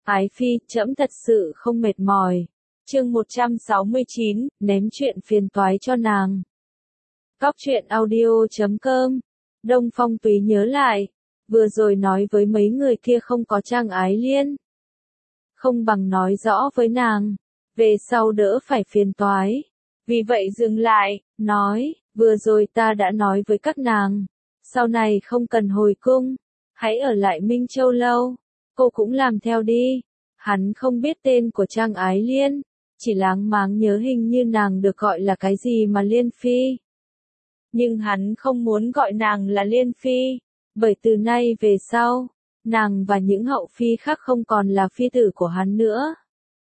Ái Phi, trẫm thật sự không mệt mỏi. Chương 169, ném chuyện phiền toái cho nàng. Góc truyện audio.com. Đông Phong Túy nhớ lại, vừa rồi nói với mấy người kia không có Trang Ái Liên. Không bằng nói rõ với nàng, về sau đỡ phải phiền toái. Vì vậy dừng lại, nói, vừa rồi ta đã nói với các nàng, sau này không cần hồi cung, hãy ở lại Minh Châu lâu, cô cũng làm theo đi. Hắn không biết tên của Trang Ái Liên, chỉ láng máng nhớ hình như nàng được gọi là cái gì mà Liên Phi. Nhưng hắn không muốn gọi nàng là Liên Phi, bởi từ nay về sau, nàng và những hậu phi khác không còn là phi tử của hắn nữa.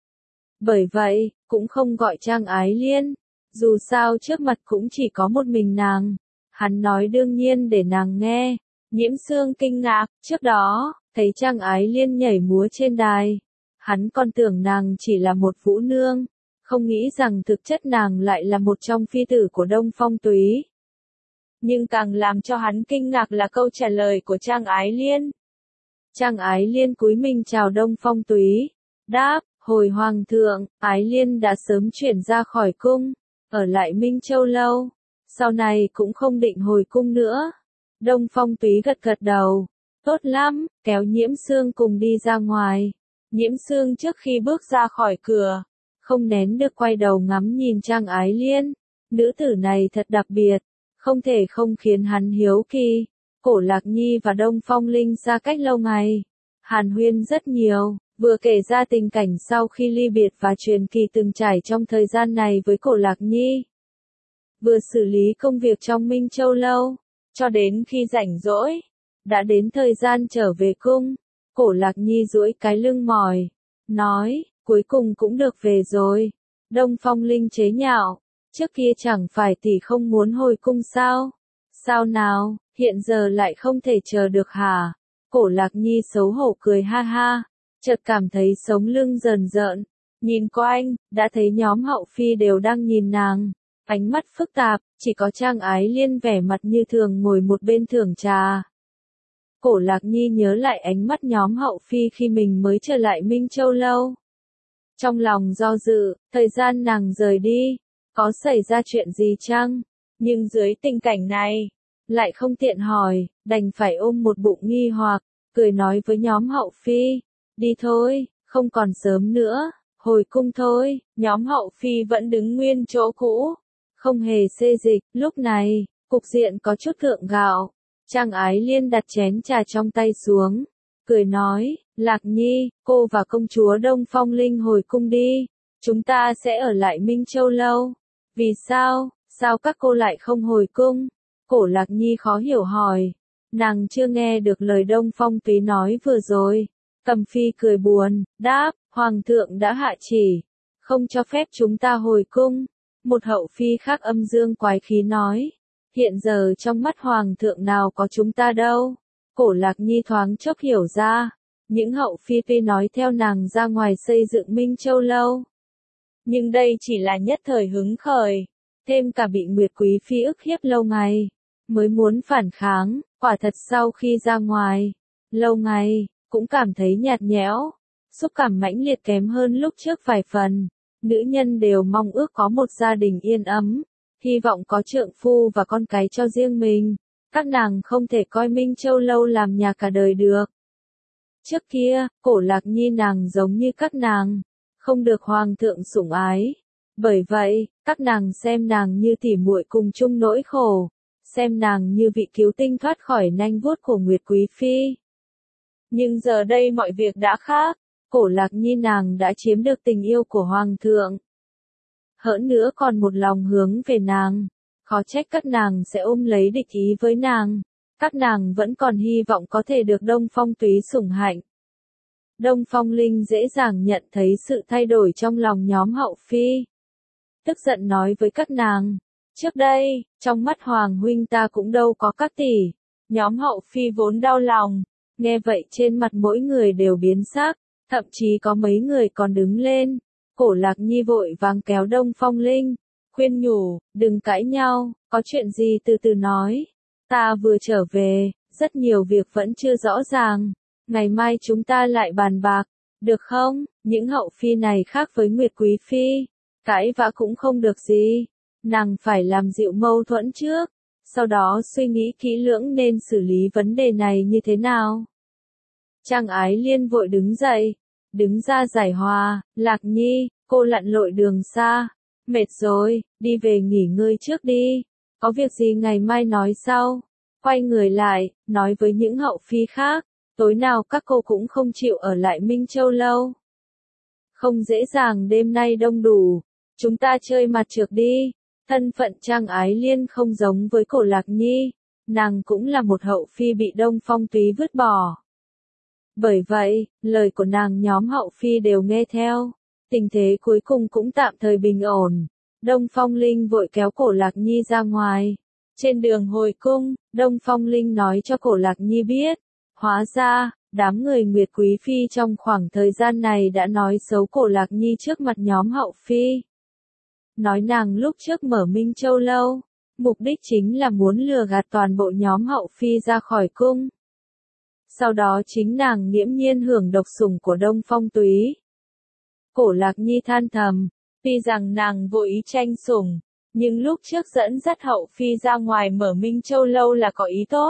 Bởi vậy, cũng không gọi Trang Ái Liên, dù sao trước mặt cũng chỉ có một mình nàng. Hắn nói đương nhiên để nàng nghe. Nhiễm Sương kinh ngạc, trước đó, thấy Trang Ái Liên nhảy múa trên đài. Hắn còn tưởng nàng chỉ là một vũ nương, không nghĩ rằng thực chất nàng lại là một trong phi tử của Đông Phong Túy. Nhưng càng làm cho hắn kinh ngạc là câu trả lời của Trang Ái Liên. Trang Ái Liên cúi mình chào Đông Phong Túy, đáp, hồi hoàng thượng, Ái Liên đã sớm chuyển ra khỏi cung, ở lại Minh Châu lâu, sau này cũng không định hồi cung nữa. Đông Phong Túy gật gật đầu, tốt lắm, kéo Nhiễm Sương cùng đi ra ngoài. Nhiễm Sương trước khi bước ra khỏi cửa, không nén được quay đầu ngắm nhìn Trang Ái Liên. Nữ tử này thật đặc biệt, không thể không khiến hắn hiếu kỳ. Cổ Lạc Nhi và Đông Phong Linh xa cách lâu ngày, hàn huyên rất nhiều, vừa kể ra tình cảnh sau khi ly biệt và truyền kỳ từng trải trong thời gian này với Cổ Lạc Nhi. Vừa xử lý công việc trong Minh Châu lâu, cho đến khi rảnh rỗi, đã đến thời gian trở về cung. Cổ Lạc Nhi duỗi cái lưng mỏi, nói, cuối cùng cũng được về rồi. Đông Phong Linh chế nhạo, trước kia chẳng phải tỷ không muốn hồi cung sao? Sao nào, hiện giờ lại không thể chờ được hả? Cổ Lạc Nhi xấu hổ cười ha ha, chợt cảm thấy sống lưng rờn rợn. Nhìn quanh, đã thấy nhóm hậu phi đều đang nhìn nàng, ánh mắt phức tạp, chỉ có Trang Ái Liên vẻ mặt như thường ngồi một bên thưởng trà. Cổ Lạc Nhi nhớ lại ánh mắt nhóm hậu phi khi mình mới trở lại Minh Châu lâu. Trong lòng do dự, thời gian nàng rời đi, có xảy ra chuyện gì chăng? Nhưng dưới tình cảnh này, lại không tiện hỏi, đành phải ôm một bụng nghi hoặc, cười nói với nhóm hậu phi, đi thôi, không còn sớm nữa, hồi cung thôi. Nhóm hậu phi vẫn đứng nguyên chỗ cũ, không hề xê dịch. Lúc này, cục diện có chút gượng gạo. Trang Ái Liên đặt chén trà trong tay xuống, cười nói, Lạc Nhi, cô và công chúa Đông Phong Linh hồi cung đi, chúng ta sẽ ở lại Minh Châu lâu. Vì sao, sao các cô lại không hồi cung? Cổ Lạc Nhi khó hiểu hỏi, nàng chưa nghe được lời Đông Phong Túy nói vừa rồi. Cầm Phi cười buồn, đáp, Hoàng thượng đã hạ chỉ, không cho phép chúng ta hồi cung. Một hậu phi khác âm dương quái khí nói, hiện giờ trong mắt Hoàng thượng nào có chúng ta đâu. Cổ Lạc Nhi thoáng chốc hiểu ra, những hậu phi tuy nói theo nàng ra ngoài xây dựng Minh Châu lâu, nhưng đây chỉ là nhất thời hứng khởi, thêm cả bị Nguyệt Quý Phi ức hiếp lâu ngày, mới muốn phản kháng. Quả thật sau khi ra ngoài, lâu ngày, cũng cảm thấy nhạt nhẽo, xúc cảm mãnh liệt kém hơn lúc trước vài phần. Nữ nhân đều mong ước có một gia đình yên ấm, hy vọng có trượng phu và con cái cho riêng mình. Các nàng không thể coi Minh Châu lâu làm nhà cả đời được. Trước kia, Cổ Lạc Nhi nàng giống như các nàng, không được hoàng thượng sủng ái. Bởi vậy, các nàng xem nàng như tỉ muội cùng chung nỗi khổ, xem nàng như vị cứu tinh thoát khỏi nanh vuốt của Nguyệt Quý Phi. Nhưng giờ đây mọi việc đã khác, Cổ Lạc Nhi nàng đã chiếm được tình yêu của hoàng thượng. Hơn nữa còn một lòng hướng về nàng, khó trách các nàng sẽ ôm lấy địch ý với nàng. Các nàng vẫn còn hy vọng có thể được Đông Phong Túy sủng hạnh. Đông Phong Linh dễ dàng nhận thấy sự thay đổi trong lòng nhóm hậu phi. Tức giận nói với các nàng, trước đây, trong mắt Hoàng huynh ta cũng đâu có các tỷ. Nhóm hậu phi vốn đau lòng, nghe vậy trên mặt mỗi người đều biến sắc, thậm chí có mấy người còn đứng lên. Cổ Lạc Nhi vội vàng kéo Đông Phong Linh, khuyên nhủ, đừng cãi nhau, có chuyện gì từ từ nói. Ta vừa trở về, rất nhiều việc vẫn chưa rõ ràng, ngày mai chúng ta lại bàn bạc. Được không? Những hậu phi này khác với Nguyệt Quý Phi. Cãi vã cũng không được gì. Nàng phải làm dịu mâu thuẫn trước. Sau đó suy nghĩ kỹ lưỡng nên xử lý vấn đề này như thế nào. Trang Ái Liên vội đứng dậy. Đứng ra giải hòa. Lạc Nhi, cô lặn lội đường xa. Mệt rồi, đi về nghỉ ngơi trước đi. Có việc gì ngày mai nói sau. Quay người lại, nói với những hậu phi khác. Tối nào các cô cũng không chịu ở lại Minh Châu lâu. Không dễ dàng đêm nay đông đủ. Chúng ta chơi mặt trược đi. Thân phận Trang Ái Liên không giống với Cổ Lạc Nhi. Nàng cũng là một hậu phi bị Đông Phong Túy vứt bỏ. Bởi vậy, lời của nàng nhóm hậu phi đều nghe theo. Tình thế cuối cùng cũng tạm thời bình ổn. Đông Phong Linh vội kéo Cổ Lạc Nhi ra ngoài. Trên đường hồi cung, Đông Phong Linh nói cho Cổ Lạc Nhi biết. Hóa ra, đám người Nguyệt Quý Phi trong khoảng thời gian này đã nói xấu Cổ Lạc Nhi trước mặt nhóm hậu phi. Nói nàng lúc trước mở Minh Châu lâu, mục đích chính là muốn lừa gạt toàn bộ nhóm hậu phi ra khỏi cung. Sau đó chính nàng nghiễm nhiên hưởng độc sủng của Đông Phong Túy. Cổ Lạc Nhi than thầm, tuy rằng nàng vô ý tranh sủng, nhưng lúc trước dẫn dắt hậu phi ra ngoài mở Minh Châu lâu là có ý tốt.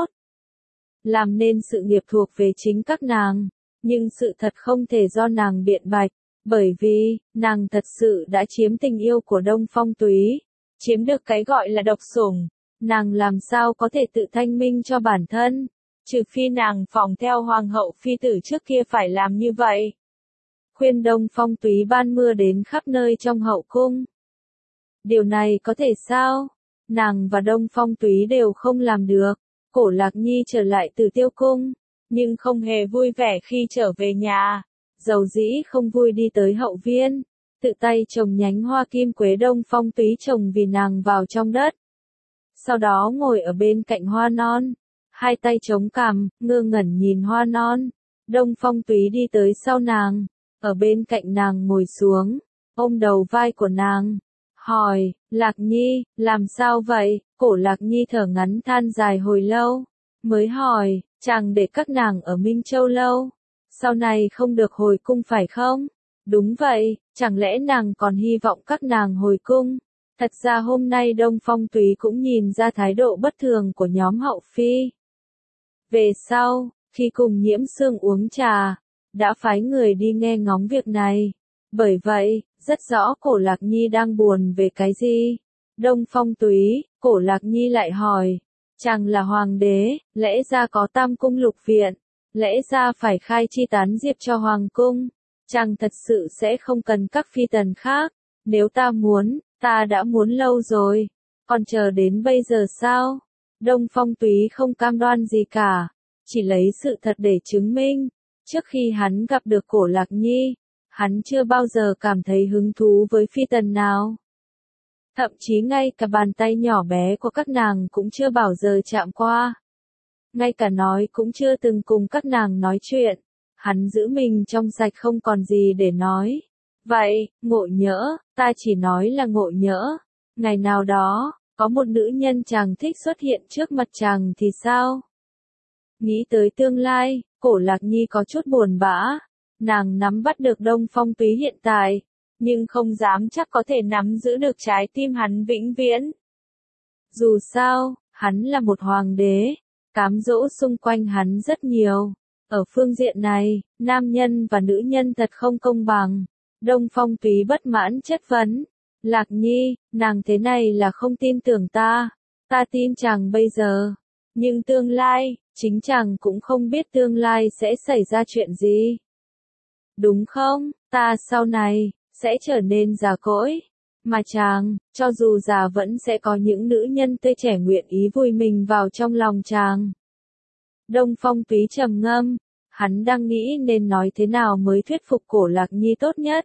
Làm nên sự nghiệp thuộc về chính các nàng, nhưng sự thật không thể do nàng biện bạch, bởi vì, nàng thật sự đã chiếm tình yêu của Đông Phong Túy, chiếm được cái gọi là độc sủng, nàng làm sao có thể tự thanh minh cho bản thân, trừ phi nàng phỏng theo hoàng hậu phi tử trước kia phải làm như vậy. Khuyên Đông Phong Túy ban mưa đến khắp nơi trong hậu cung. Điều này có thể sao? Nàng và Đông Phong Túy đều không làm được. Cổ Lạc Nhi trở lại từ Tiêu Cung, nhưng không hề vui vẻ khi trở về nhà. Dầu dĩ không vui đi tới hậu viên, tự tay trồng nhánh hoa kim quế Đông Phong Túy trồng vì nàng vào trong đất. Sau đó ngồi ở bên cạnh hoa non, hai tay chống cằm, ngơ ngẩn nhìn hoa non. Đông Phong Túy đi tới sau nàng, ở bên cạnh nàng ngồi xuống, ôm đầu vai của nàng, hỏi, Lạc Nhi, làm sao vậy? Cổ Lạc Nhi thở ngắn than dài hồi lâu, mới hỏi, chàng để các nàng ở Minh Châu lâu, sau này không được hồi cung phải không? Đúng vậy, chẳng lẽ nàng còn hy vọng các nàng hồi cung? Thật ra hôm nay Đông Phong Túy cũng nhìn ra thái độ bất thường của nhóm hậu phi. Về sau, khi cùng Nhiễm Sương uống trà, đã phái người đi nghe ngóng việc này. Bởi vậy, rất rõ Cổ Lạc Nhi đang buồn về cái gì. Đông Phong Túy, Cổ Lạc Nhi lại hỏi, chàng là hoàng đế, lẽ ra có tam cung lục viện, lẽ ra phải khai chi tán diệp cho hoàng cung, chàng thật sự sẽ không cần các phi tần khác, nếu ta muốn, ta đã muốn lâu rồi, còn chờ đến bây giờ sao? Đông Phong Túy không cam đoan gì cả, chỉ lấy sự thật để chứng minh, trước khi hắn gặp được Cổ Lạc Nhi, hắn chưa bao giờ cảm thấy hứng thú với phi tần nào. Thậm chí ngay cả bàn tay nhỏ bé của các nàng cũng chưa bao giờ chạm qua. Ngay cả nói cũng chưa từng cùng các nàng nói chuyện. Hắn giữ mình trong sạch không còn gì để nói. Vậy, ngộ nhỡ, ta chỉ nói là ngộ nhỡ. Ngày nào đó, có một nữ nhân chàng thích xuất hiện trước mặt chàng thì sao? Nghĩ tới tương lai, Cổ Lạc Nhi có chút buồn bã. Nàng nắm bắt được Đông Phong Túy hiện tại, nhưng không dám chắc có thể nắm giữ được trái tim hắn vĩnh viễn. Dù sao, hắn là một hoàng đế, cám dỗ xung quanh hắn rất nhiều. Ở phương diện này, nam nhân và nữ nhân thật không công bằng. Đông Phong Túy bất mãn chất vấn. Lạc Nhi, nàng thế này là không tin tưởng ta. Ta tin chàng bây giờ. Nhưng tương lai, chính chàng cũng không biết tương lai sẽ xảy ra chuyện gì. Đúng không? Ta sau này sẽ trở nên già cỗi, mà chàng, cho dù già vẫn sẽ có những nữ nhân tươi trẻ nguyện ý vùi mình vào trong lòng chàng. Đông Phong Túy trầm ngâm, hắn đang nghĩ nên nói thế nào mới thuyết phục Cổ Lạc Nhi tốt nhất.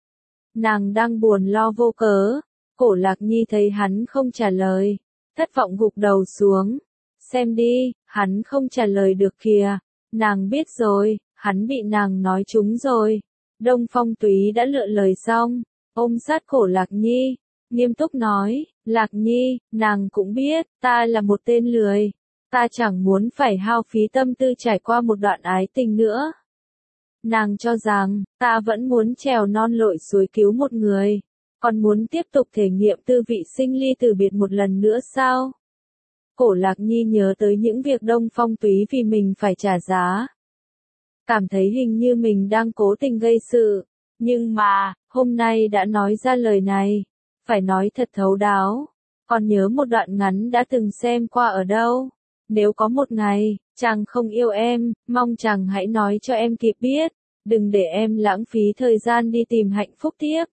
Nàng đang buồn lo vô cớ, Cổ Lạc Nhi thấy hắn không trả lời, thất vọng gục đầu xuống. Xem đi, hắn không trả lời được kìa, nàng biết rồi, hắn bị nàng nói trúng rồi. Đông Phong Túy đã lựa lời xong, ôm sát Cổ Lạc Nhi, nghiêm túc nói, Lạc Nhi, nàng cũng biết, ta là một tên lười, ta chẳng muốn phải hao phí tâm tư trải qua một đoạn ái tình nữa. Nàng cho rằng, ta vẫn muốn trèo non lội suối cứu một người, còn muốn tiếp tục thể nghiệm tư vị sinh ly từ biệt một lần nữa sao? Cổ Lạc Nhi nhớ tới những việc Đông Phong Túy vì mình phải trả giá. Cảm thấy hình như mình đang cố tình gây sự, nhưng mà, hôm nay đã nói ra lời này, phải nói thật thấu đáo. Còn nhớ một đoạn ngắn đã từng xem qua ở đâu? Nếu có một ngày, chàng không yêu em, mong chàng hãy nói cho em kịp biết, đừng để em lãng phí thời gian đi tìm hạnh phúc tiếp.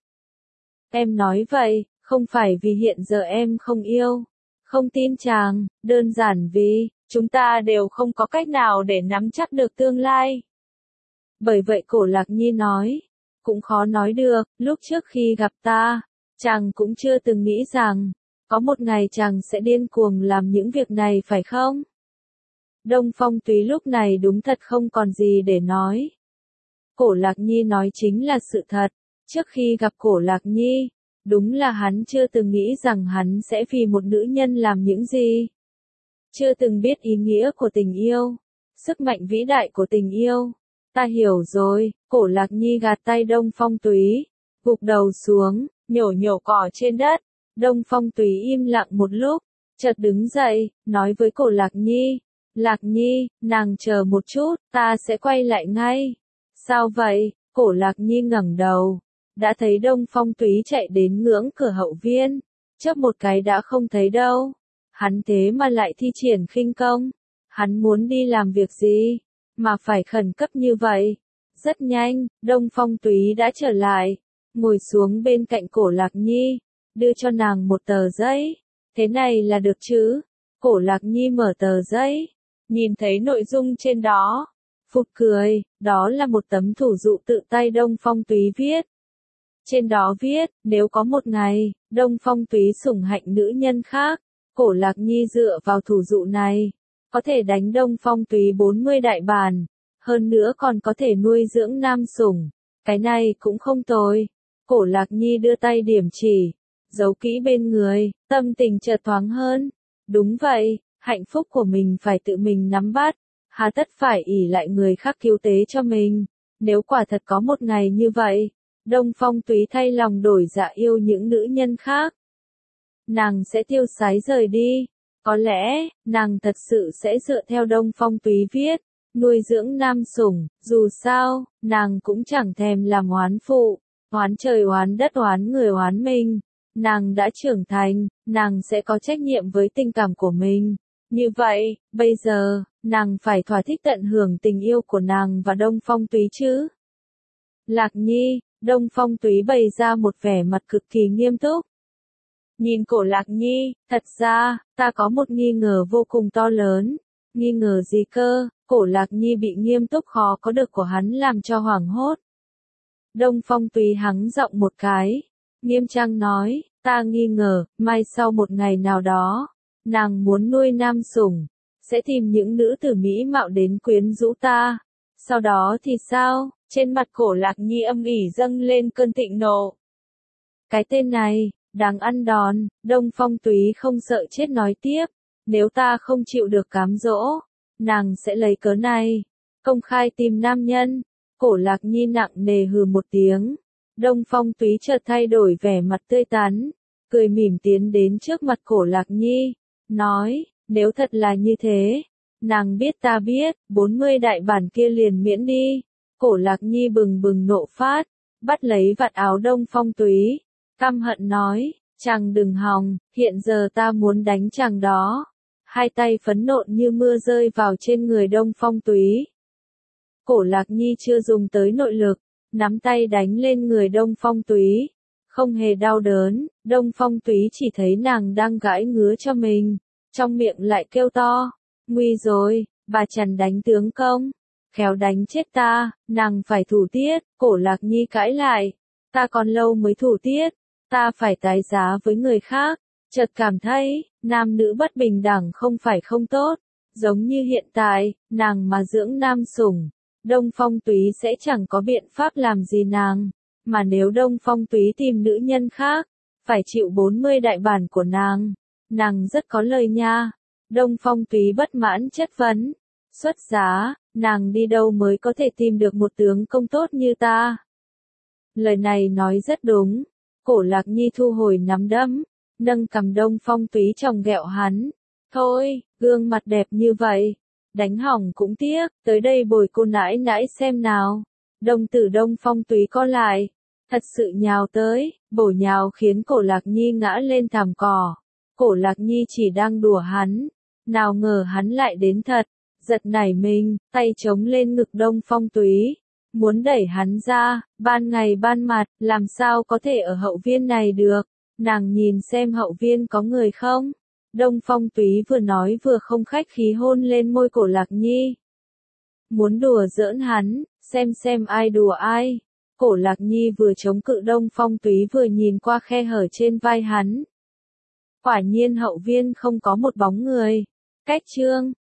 Em nói vậy, không phải vì hiện giờ em không yêu, không tin chàng, đơn giản vì, chúng ta đều không có cách nào để nắm chắc được tương lai. Bởi vậy Cổ Lạc Nhi nói, cũng khó nói được, lúc trước khi gặp ta, chàng cũng chưa từng nghĩ rằng, có một ngày chàng sẽ điên cuồng làm những việc này phải không? Đông Phong Túy lúc này đúng thật không còn gì để nói. Cổ Lạc Nhi nói chính là sự thật, trước khi gặp Cổ Lạc Nhi, đúng là hắn chưa từng nghĩ rằng hắn sẽ vì một nữ nhân làm những gì. Chưa từng biết ý nghĩa của tình yêu, sức mạnh vĩ đại của tình yêu. Ta hiểu rồi, Cổ Lạc Nhi gạt tay Đông Phong Túy, gục đầu xuống, nhổ nhổ cỏ trên đất. Đông Phong Túy im lặng một lúc, chợt đứng dậy, nói với Cổ Lạc Nhi, Lạc Nhi, nàng chờ một chút, ta sẽ quay lại ngay. Sao vậy? Cổ Lạc Nhi ngẩng đầu, đã thấy Đông Phong Túy chạy đến ngưỡng cửa hậu viên, chớp một cái đã không thấy đâu. Hắn thế mà lại thi triển khinh công, hắn muốn đi làm việc gì, mà phải khẩn cấp như vậy. Rất nhanh, Đông Phong Túy đã trở lại, ngồi xuống bên cạnh Cổ Lạc Nhi, đưa cho nàng một tờ giấy. Thế này là được chứ? Cổ Lạc Nhi mở tờ giấy, nhìn thấy nội dung trên đó, phụt cười, đó là một tấm thủ dụ tự tay Đông Phong Túy viết. Trên đó viết, nếu có một ngày, Đông Phong Túy sủng hạnh nữ nhân khác, Cổ Lạc Nhi dựa vào thủ dụ này, có thể đánh Đông Phong Túy 40 đại bản, hơn nữa còn có thể nuôi dưỡng nam sủng. Cái này cũng không tồi. Cổ Lạc Nhi đưa tay điểm chỉ, giấu kỹ bên người, tâm tình chợt thoáng hơn. Đúng vậy, hạnh phúc của mình phải tự mình nắm bắt, hà tất phải ỷ lại người khác cứu tế cho mình. Nếu quả thật có một ngày như vậy, Đông Phong Túy thay lòng đổi dạ yêu những nữ nhân khác, nàng sẽ tiêu sái rời đi. Có lẽ, nàng thật sự sẽ dựa theo Đông Phong Túy viết, nuôi dưỡng nam sủng, dù sao, nàng cũng chẳng thèm làm oán phụ, oán trời oán đất oán người oán mình. Nàng đã trưởng thành, nàng sẽ có trách nhiệm với tình cảm của mình. Như vậy, bây giờ, nàng phải thỏa thích tận hưởng tình yêu của nàng và Đông Phong Túy chứ. Lạc Nhi, Đông Phong Túy bày ra một vẻ mặt cực kỳ nghiêm túc. Nhìn Cổ Lạc Nhi, thật ra, ta có một nghi ngờ vô cùng to lớn. Nghi ngờ gì cơ? Cổ Lạc Nhi bị nghiêm túc khó có được của hắn làm cho hoảng hốt. Đông Phong Túy hắng giọng một cái, nghiêm trang nói, ta nghi ngờ, mai sau một ngày nào đó, nàng muốn nuôi nam sủng, sẽ tìm những nữ tử mỹ mạo đến quyến rũ ta. Sau đó thì sao? Trên mặt Cổ Lạc Nhi âm ỉ dâng lên cơn thịnh nộ. Cái tên này, đáng ăn đòn. Đông Phong Túy không sợ chết nói tiếp, nếu ta không chịu được cám dỗ, nàng sẽ lấy cớ này, công khai tìm nam nhân. Cổ Lạc Nhi nặng nề hừ một tiếng. Đông Phong Túy chợt thay đổi vẻ mặt tươi tắn, cười mỉm tiến đến trước mặt Cổ Lạc Nhi, nói, nếu thật là như thế, nàng biết ta biết, 40 đại bản kia liền miễn đi. Cổ Lạc Nhi bừng bừng nộ phát, bắt lấy vạt áo Đông Phong Túy, căm hận nói, chàng đừng hòng, hiện giờ ta muốn đánh chàng đó. Hai tay phẫn nộ như mưa rơi vào trên người Đông Phong Túy. Cổ Lạc Nhi chưa dùng tới nội lực, nắm tay đánh lên người Đông Phong Túy, không hề đau đớn. Đông Phong Túy chỉ thấy nàng đang gãi ngứa cho mình, trong miệng lại kêu to, nguy rồi, bà Trần đánh tướng công, khéo đánh chết ta, nàng phải thủ tiết. Cổ Lạc Nhi cãi lại, ta còn lâu mới thủ tiết, ta phải tái giá với người khác. Chợt cảm thấy, nam nữ bất bình đẳng không phải không tốt, giống như hiện tại, nàng mà dưỡng nam sủng, Đông Phong Túy sẽ chẳng có biện pháp làm gì nàng, mà nếu Đông Phong Túy tìm nữ nhân khác, phải chịu 40 đại bản của nàng rất có lời nha. Đông Phong Túy bất mãn chất vấn, xuất giá, nàng đi đâu mới có thể tìm được một tướng công tốt như ta. Lời này nói rất đúng. Cổ Lạc Nhi thu hồi nắm đấm, nâng cằm Đông Phong Túy chồng ghẹo hắn. Thôi, gương mặt đẹp như vậy, đánh hỏng cũng tiếc, tới đây bồi cô nãi nãi xem nào. Đồng tử Đông Phong Túy co lại, thật sự nhào tới, bổ nhào khiến Cổ Lạc Nhi ngã lên thảm cỏ. Cổ Lạc Nhi chỉ đang đùa hắn, nào ngờ hắn lại đến thật, giật nảy mình, tay chống lên ngực Đông Phong Túy, muốn đẩy hắn ra, ban ngày ban mặt, làm sao có thể ở hậu viên này được, nàng nhìn xem hậu viên có người không. Đông Phong Túy vừa nói vừa không khách khí hôn lên môi Cổ Lạc Nhi. Muốn đùa giỡn hắn, xem ai đùa ai. Cổ Lạc Nhi vừa chống cự Đông Phong Túy vừa nhìn qua khe hở trên vai hắn. Quả nhiên hậu viên không có một bóng người. Cách chương